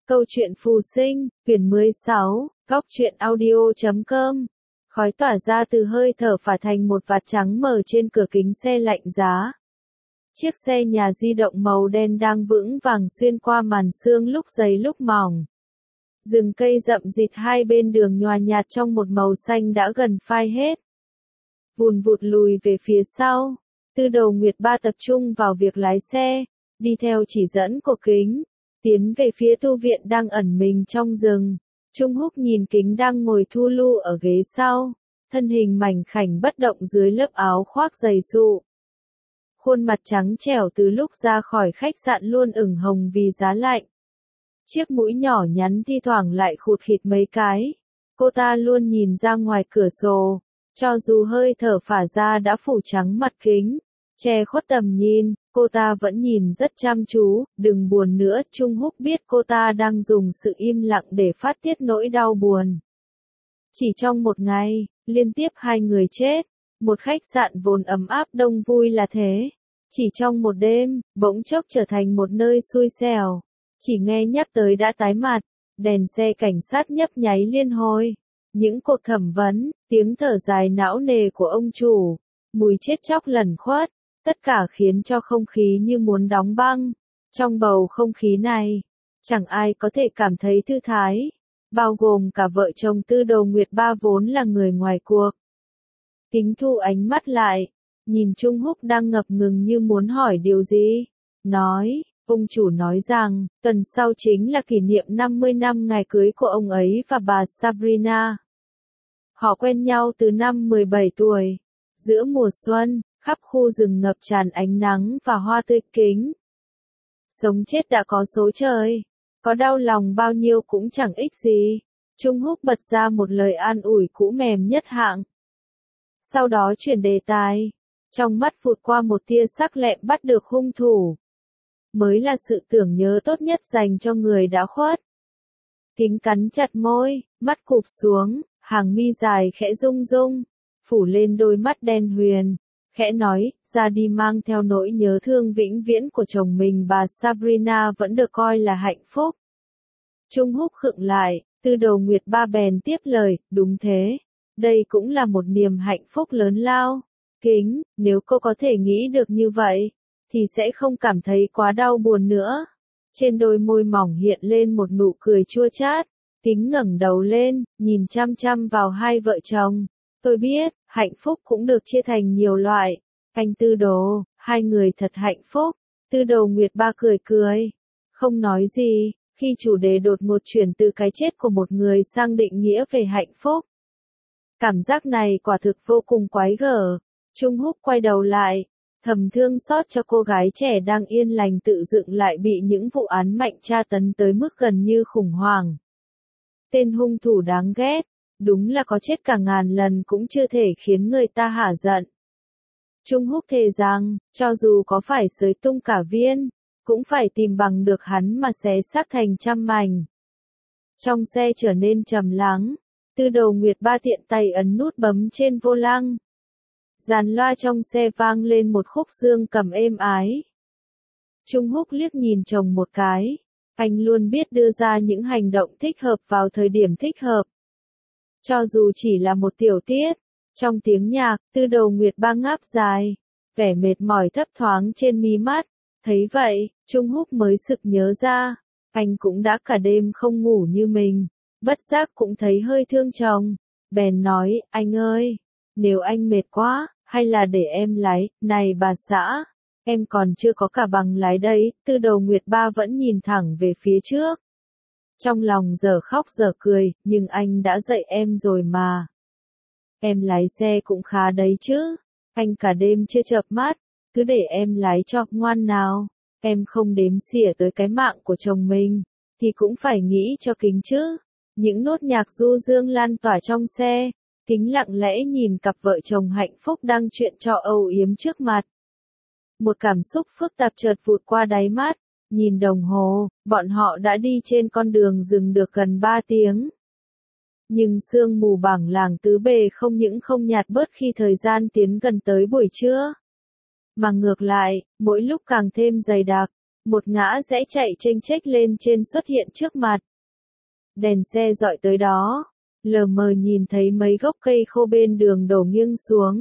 Câu chuyện phù sinh, quyển 16, góc truyện audio.com. Khói tỏa ra từ hơi thở phả thành một vạt trắng mờ trên cửa kính xe lạnh giá. Chiếc xe nhà di động màu đen đang vững vàng xuyên qua màn sương lúc dày lúc mỏng. Rừng cây rậm rịt hai bên đường nhòa nhạt trong một màu xanh đã gần phai hết. Vùn vụt lùi về phía sau. Tư Đầu Nguyệt Ba tập trung vào việc lái xe, đi theo chỉ dẫn của kính, tiến về phía tu viện đang ẩn mình trong rừng. Trung Húc nhìn kính đang ngồi thu lu ở ghế sau, thân hình mảnh khảnh bất động dưới lớp áo khoác dày sụ. Khuôn mặt trắng trẻo từ lúc ra khỏi khách sạn luôn ửng hồng vì giá lạnh. Chiếc mũi nhỏ nhắn thi thoảng lại khụt khịt mấy cái. Cô ta luôn nhìn ra ngoài cửa sổ, cho dù hơi thở phả ra đã phủ trắng mặt kính, che khuất tầm nhìn, cô ta vẫn nhìn rất chăm chú. Đừng buồn nữa, Trung Húc biết cô ta đang dùng sự im lặng để phát tiết nỗi đau buồn. Chỉ trong một ngày, liên tiếp hai người chết, một khách sạn vốn ấm áp đông vui là thế. Chỉ trong một đêm, bỗng chốc trở thành một nơi xui xẻo. Chỉ nghe nhắc tới đã tái mặt, đèn xe cảnh sát nhấp nháy liên hồi. Những cuộc thẩm vấn, tiếng thở dài não nề của ông chủ, mùi chết chóc lẩn khuất, tất cả khiến cho không khí như muốn đóng băng. Trong bầu không khí này, chẳng ai có thể cảm thấy thư thái, bao gồm cả vợ chồng Tư Đầu Nguyệt Ba vốn là người ngoài cuộc. Kính thu ánh mắt lại, nhìn Trung Húc đang ngập ngừng như muốn hỏi điều gì, nói, ông chủ nói rằng, tuần sau chính là kỷ niệm 50 năm ngày cưới của ông ấy và bà Sabrina. Họ quen nhau từ năm 17 tuổi, giữa mùa xuân, khắp khu rừng ngập tràn ánh nắng và hoa tươi kính. Sống chết đã có số trời, có đau lòng bao nhiêu cũng chẳng ích gì. Trung Húc bật ra một lời an ủi cũ mềm nhất hạng. Sau đó chuyển đề tài, trong mắt vụt qua một tia sắc lẹm bắt được hung thủ. Mới là sự tưởng nhớ tốt nhất dành cho người đã khuất. Kính cắn chặt môi, mắt cụp xuống, hàng mi dài khẽ rung rung, phủ lên đôi mắt đen huyền, khẽ nói, ra đi mang theo nỗi nhớ thương vĩnh viễn của chồng mình bà Sabrina vẫn được coi là hạnh phúc. Trung Húc khựng lại, Tư Đầu Nguyệt Ba bèn tiếp lời, đúng thế, đây cũng là một niềm hạnh phúc lớn lao. Kính, nếu cô có thể nghĩ được như vậy, thì sẽ không cảm thấy quá đau buồn nữa. Trên đôi môi mỏng hiện lên một nụ cười chua chát. Kính ngẩng đầu lên, nhìn chăm chăm vào hai vợ chồng. Tôi biết, hạnh phúc cũng được chia thành nhiều loại. Anh Tư Đồ, hai người thật hạnh phúc. Tư Đầu Nguyệt Ba cười cười, không nói gì, khi chủ đề đột ngột chuyển từ cái chết của một người sang định nghĩa về hạnh phúc. Cảm giác này quả thực vô cùng quái gở. Trung Húc quay đầu lại, thầm thương xót cho cô gái trẻ đang yên lành tự dựng lại bị những vụ án mạnh tra tấn tới mức gần như khủng hoảng. Tên hung thủ đáng ghét, đúng là có chết cả ngàn lần cũng chưa thể khiến người ta hả giận. Trung Húc thề rằng, cho dù có phải xới tung cả viên, cũng phải tìm bằng được hắn mà xé xác thành trăm mảnh. Trong xe trở nên trầm lắng, Tư Đầu Nguyệt Ba tiện tay ấn nút bấm trên vô lăng. Dàn loa trong xe vang lên một khúc dương cầm êm ái. Trung Húc liếc nhìn chồng một cái. Anh luôn biết đưa ra những hành động thích hợp vào thời điểm thích hợp. Cho dù chỉ là một tiểu tiết, trong tiếng nhạc, Tư Đầu Nguyệt Ba ngáp dài, vẻ mệt mỏi thấp thoáng trên mí mắt. Thấy vậy, Trung Húc mới sực nhớ ra, anh cũng đã cả đêm không ngủ như mình, bất giác cũng thấy hơi thương chồng. Bèn nói, anh ơi, nếu anh mệt quá, hay là để em lái, này bà xã. Em còn chưa có cả bằng lái đấy. Tư Đầu Nguyệt Ba vẫn nhìn thẳng về phía trước. Trong lòng giờ khóc giờ cười, nhưng anh đã dạy em rồi mà. Em lái xe cũng khá đấy chứ. Anh cả đêm chưa chợp mắt, cứ để em lái cho, ngoan nào. Em không đếm xỉa tới cái mạng của chồng mình, thì cũng phải nghĩ cho Kính chứ. Những nốt nhạc du dương lan tỏa trong xe, Kính lặng lẽ nhìn cặp vợ chồng hạnh phúc đang chuyện trò âu yếm trước mặt. Một cảm xúc phức tạp chợt vụt qua đáy mắt, nhìn đồng hồ, bọn họ đã đi trên con đường rừng được gần 3 tiếng. Nhưng sương mù bảng làng tứ bề không những không nhạt bớt khi thời gian tiến gần tới buổi trưa, mà ngược lại, mỗi lúc càng thêm dày đặc. một ngã rẽ chạy chênh chếch lên trên xuất hiện trước mặt. Đèn xe dọi tới đó, lờ mờ nhìn thấy mấy gốc cây khô bên đường đổ nghiêng xuống.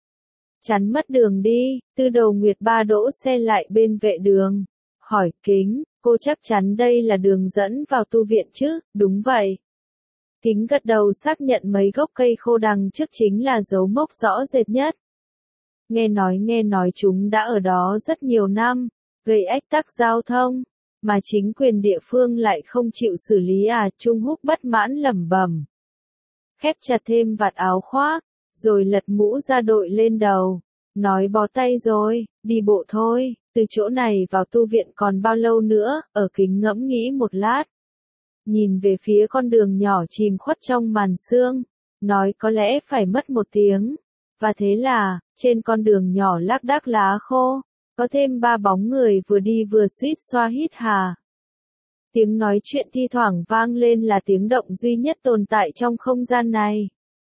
Chắn mất đường đi, Tư Đồ Nguyệt Ba đỗ xe lại bên vệ đường. Hỏi Kính, cô chắc chắn đây là đường dẫn vào tu viện chứ? Đúng vậy. Kính gật đầu xác nhận mấy gốc cây khô đằng trước chính là dấu mốc rõ rệt nhất. Nghe nói chúng đã ở đó rất nhiều năm, gây ách tắc giao thông, mà chính quyền địa phương lại không chịu xử lý à? Trung Húc bất mãn lẩm bẩm. Khép chặt thêm vạt áo khoác, rồi lật mũ ra đội lên đầu, nói bó tay rồi, đi bộ thôi, từ chỗ này vào tu viện còn bao lâu nữa? Ở Kính ngẫm nghĩ một lát. Nhìn về phía con đường nhỏ chìm khuất trong màn sương, nói có lẽ phải mất 1 tiếng. Và thế là, trên con đường nhỏ lác đác lá khô, có thêm 3 bóng người vừa đi vừa suýt xoa hít hà. Tiếng nói chuyện thi thoảng vang lên là tiếng động duy nhất tồn tại trong không gian này.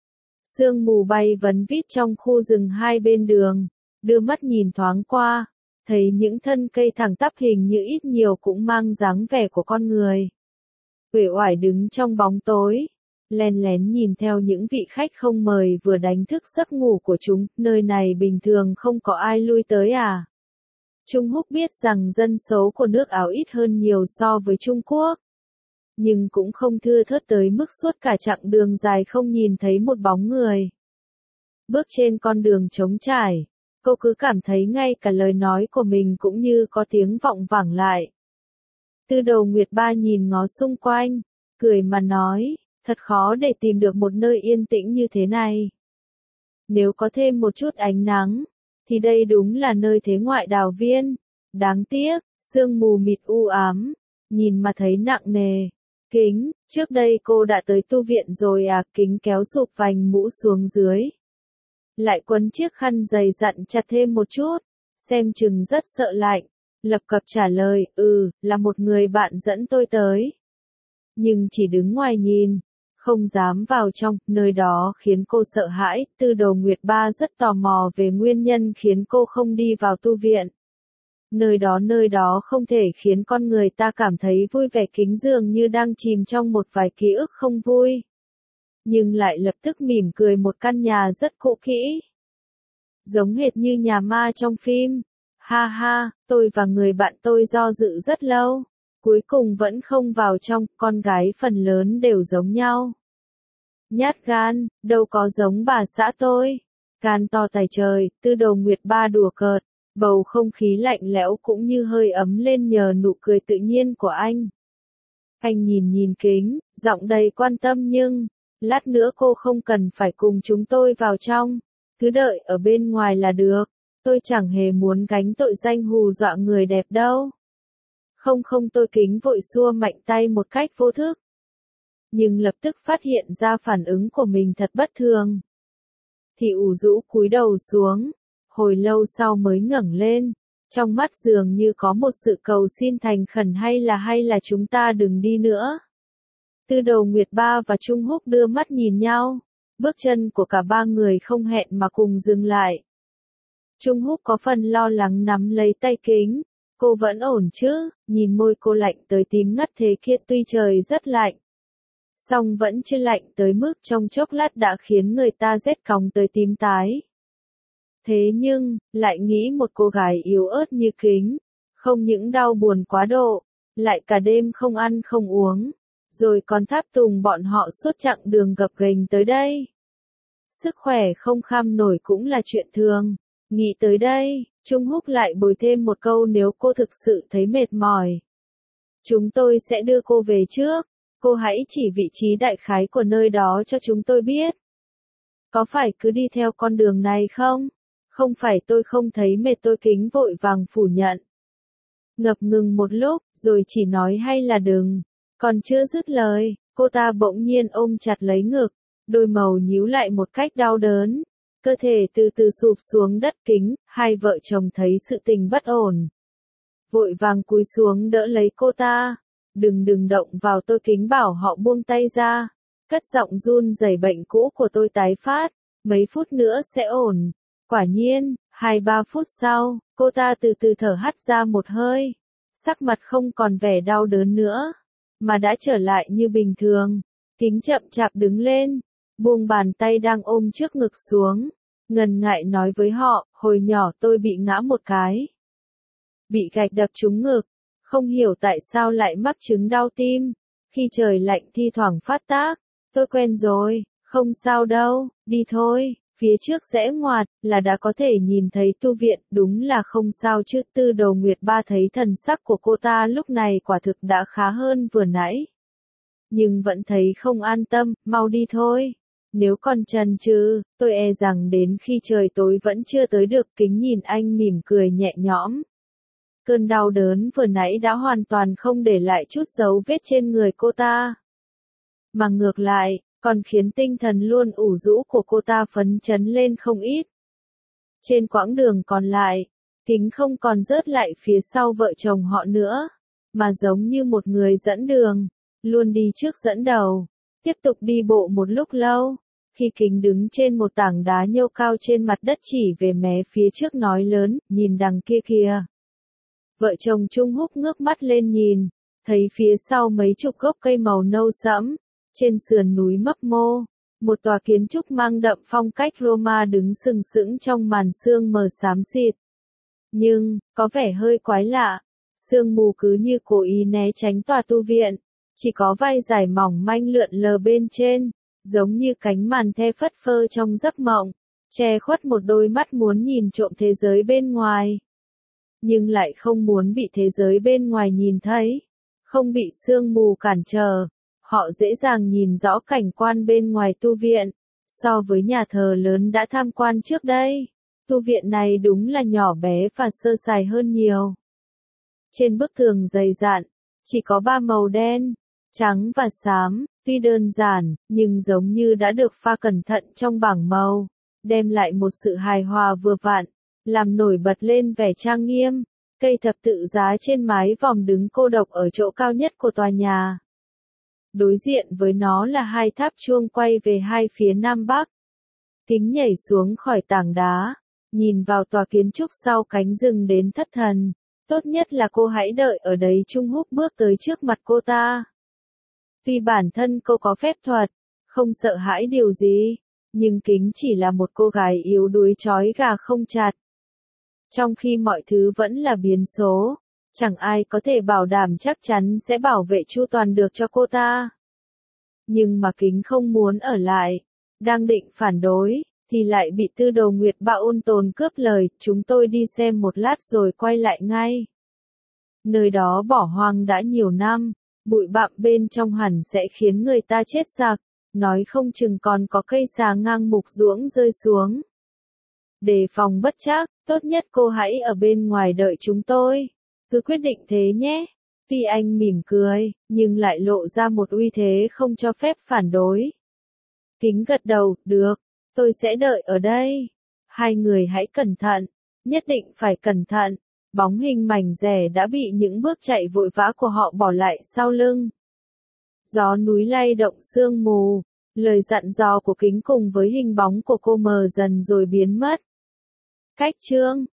Sương mù bay vấn vít trong khu rừng hai bên đường, đưa mắt nhìn thoáng qua, thấy những thân cây thẳng tắp hình như ít nhiều cũng mang dáng vẻ của con người. Uể oải đứng trong bóng tối, len lén nhìn theo những vị khách không mời vừa đánh thức giấc ngủ của chúng, nơi này bình thường không có ai lui tới à? Trung Húc biết rằng dân số của nước Áo ít hơn nhiều so với Trung Quốc, nhưng cũng không thưa thớt tới mức suốt cả chặng đường dài không nhìn thấy một bóng người. Bước trên con đường trống trải, cô cứ cảm thấy ngay cả lời nói của mình cũng như có tiếng vọng vẳng lại. Tư Đồ Nguyệt Ba nhìn ngó xung quanh, cười mà nói, thật khó để tìm được một nơi yên tĩnh như thế này. Nếu có thêm một chút ánh nắng, thì đây đúng là nơi thế ngoại đào viên. Đáng tiếc, sương mù mịt u ám, nhìn mà thấy nặng nề. Kính, trước đây cô đã tới tu viện rồi à? Kính kéo sụp vành mũ xuống dưới, lại quấn chiếc khăn dày dặn chặt thêm một chút, xem chừng rất sợ lạnh. Lập cập trả lời, là một người bạn dẫn tôi tới. Nhưng chỉ đứng ngoài nhìn, không dám vào trong, nơi đó khiến cô sợ hãi. Tư Đồ Nguyệt Ba rất tò mò về nguyên nhân khiến cô không đi vào tu viện. Nơi đó không thể khiến con người ta cảm thấy vui vẻ. Kính dường như đang chìm trong một vài ký ức không vui. Nhưng lại lập tức mỉm cười. Một căn nhà rất cũ kỹ, giống hệt như nhà ma trong phim. Ha ha, tôi và người bạn tôi do dự rất lâu, cuối cùng vẫn không vào trong. Con gái phần lớn đều giống nhau. Nhát gan, đâu có giống bà xã tôi. Gan to tài trời. Tư Đồ Nguyệt Ba đùa cợt, bầu không khí lạnh lẽo cũng như hơi ấm lên nhờ nụ cười tự nhiên của anh. Anh nhìn Kính, giọng đầy quan tâm, nhưng lát nữa cô không cần phải cùng chúng tôi vào trong, cứ đợi ở bên ngoài là được. Tôi chẳng hề muốn gánh tội danh hù dọa người đẹp đâu. Không, tôi. Kính vội xua mạnh tay một cách vô thức, nhưng lập tức phát hiện ra phản ứng của mình thật bất thường. Thì ủ rũ cúi đầu xuống, hồi lâu sau mới ngẩng lên, trong mắt dường như có một sự cầu xin thành khẩn. Hay là chúng ta đừng đi nữa. Tư Đồ Nguyệt Ba và Trung Húc đưa mắt nhìn nhau, bước chân của cả ba người không hẹn mà cùng dừng lại. Trung Húc có phần lo lắng nắm lấy tay Kính, cô vẫn ổn chứ? Nhìn môi cô lạnh tới tím ngắt thế kia, tuy trời rất lạnh, song vẫn chưa lạnh tới mức trong chốc lát đã khiến người ta rét cóng tới tím tái. Thế nhưng, lại nghĩ một cô gái yếu ớt như Kính, không những đau buồn quá độ, lại cả đêm không ăn không uống, rồi còn tháp tùng bọn họ suốt chặng đường gập ghềnh tới đây. Sức khỏe không kham nổi cũng là chuyện thường. Nghĩ tới đây, Trung Húc lại bồi thêm một câu, nếu cô thực sự thấy mệt mỏi, chúng tôi sẽ đưa cô về trước. Cô hãy chỉ vị trí đại khái của nơi đó cho chúng tôi biết. Có phải cứ đi theo con đường này không? Không phải, tôi không thấy mệt. Tôi. Kính vội vàng phủ nhận. Ngập ngừng một lúc, rồi chỉ nói hay là đừng. Còn chưa dứt lời, cô ta bỗng nhiên ôm chặt lấy ngực, đôi màu nhíu lại một cách đau đớn. Cơ thể từ từ sụp xuống đất. Kính, hai vợ chồng thấy sự tình bất ổn, vội vàng cúi xuống đỡ lấy cô ta. Đừng động vào tôi. Kính bảo họ buông tay ra, cất giọng run rẩy, bệnh cũ của tôi tái phát, mấy phút nữa sẽ ổn. Quả nhiên, 2-3 phút sau, cô ta từ từ thở hắt ra một hơi, sắc mặt không còn vẻ đau đớn nữa, mà đã trở lại như bình thường. Kính chậm chạp đứng lên, buông bàn tay đang ôm trước ngực xuống, ngần ngại nói với họ, hồi nhỏ tôi bị ngã một cái. Bị gạch đập trúng ngực, không hiểu tại sao lại mắc chứng đau tim, khi trời lạnh thi thoảng phát tác, tôi quen rồi, không sao đâu, đi thôi, phía trước rẽ ngoặt, là đã có thể nhìn thấy tu viện, đúng là không sao chứ. Tư Đồ Nguyệt Ba thấy thần sắc của cô ta lúc này quả thực đã khá hơn vừa nãy. Nhưng vẫn thấy không an tâm, mau đi thôi. Nếu còn chần chừ, tôi e rằng đến khi trời tối vẫn chưa tới được. Kính nhìn anh mỉm cười nhẹ nhõm. Cơn đau đớn vừa nãy đã hoàn toàn không để lại chút dấu vết trên người cô ta. Mà ngược lại, còn khiến tinh thần luôn ủ rũ của cô ta phấn chấn lên không ít. Trên quãng đường còn lại, Kính không còn rớt lại phía sau vợ chồng họ nữa, mà giống như một người dẫn đường, luôn đi trước dẫn đầu, tiếp tục đi bộ một lúc lâu. Khi Kính đứng trên một tảng đá nhô cao trên mặt đất chỉ về mé phía trước nói lớn, nhìn đằng kia kìa. Vợ chồng Trung Húc ngước mắt lên nhìn, thấy phía sau mấy chục gốc cây màu nâu sẫm, trên sườn núi mấp mô, một tòa kiến trúc mang đậm phong cách Roma đứng sừng sững trong màn sương mờ xám xịt. Nhưng, có vẻ hơi quái lạ, sương mù cứ như cố ý né tránh tòa tu viện, chỉ có vai dài mỏng manh lượn lờ bên trên, giống như cánh màn the phất phơ trong giấc mộng, che khuất một đôi mắt muốn nhìn trộm thế giới bên ngoài. Nhưng lại không muốn bị thế giới bên ngoài nhìn thấy, không bị sương mù cản trở. Họ dễ dàng nhìn rõ cảnh quan bên ngoài tu viện, so với nhà thờ lớn đã tham quan trước đây. Tu viện này đúng là nhỏ bé và sơ sài hơn nhiều. Trên bức tường dày dặn, chỉ có 3 màu đen, trắng và xám, tuy đơn giản, nhưng giống như đã được pha cẩn thận trong bảng màu, đem lại một sự hài hòa vừa vặn, làm nổi bật lên vẻ trang nghiêm. Cây thập tự giá trên mái vòm đứng cô độc ở chỗ cao nhất của tòa nhà. Đối diện với nó là 2 tháp chuông quay về hai phía nam bắc. Kính nhảy xuống khỏi tảng đá, nhìn vào tòa kiến trúc sau cánh rừng đến thất thần. Tốt nhất là cô hãy đợi ở đấy. Trung Húc bước tới trước mặt cô ta. Tuy bản thân cô có phép thuật, không sợ hãi điều gì, nhưng Kính chỉ là một cô gái yếu đuối trói gà không chặt. Trong khi mọi thứ vẫn là biến số, chẳng ai có thể bảo đảm chắc chắn sẽ bảo vệ chu toàn được cho cô ta. Nhưng mà Kính không muốn ở lại, đang định phản đối, thì lại bị Tư Đồ Nguyệt Ba ôn tồn cướp lời, chúng tôi đi xem một lát rồi quay lại ngay. Nơi đó bỏ hoang đã nhiều năm, bụi bặm bên trong hẳn sẽ khiến người ta chết sặc, nói không chừng còn có cây xà ngang mục ruỗng rơi xuống. Đề phòng bất trắc, tốt nhất cô hãy ở bên ngoài đợi chúng tôi. Cứ quyết định thế nhé. Tuy anh mỉm cười, nhưng lại lộ ra một uy thế không cho phép phản đối. Kính gật đầu, được, tôi sẽ đợi ở đây. Hai người hãy cẩn thận, nhất định phải cẩn thận. Bóng hình mảnh rẻ đã bị những bước chạy vội vã của họ bỏ lại sau lưng. Gió núi lay động sương mù, lời dặn dò của Kính cùng với hình bóng của cô mờ dần rồi biến mất. Cách chương